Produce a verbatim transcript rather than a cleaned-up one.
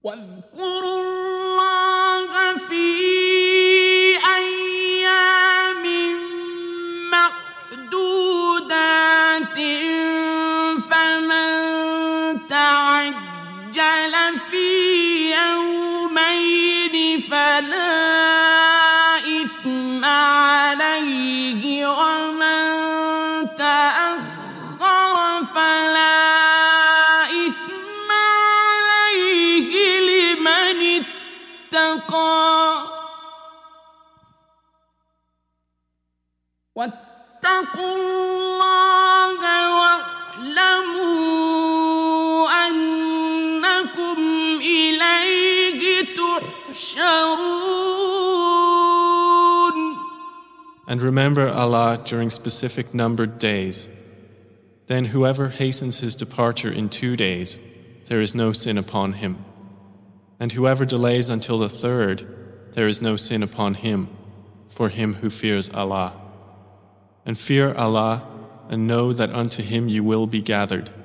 واذكروا الله في أيام معدودات فمن تعجل في يومين فلا إثم عليه ومن تأخر فلا إثم عليه لمن اتقى واتقوا الله واعلموا أنكم إليه تحشرون. And remember Allah during specific numbered days. Then whoever hastens his departure in two days, there is no sin upon him. And whoever delays until the third, there is no sin upon him, for him who fears Allah. And fear Allah, and know that unto Him you will be gathered.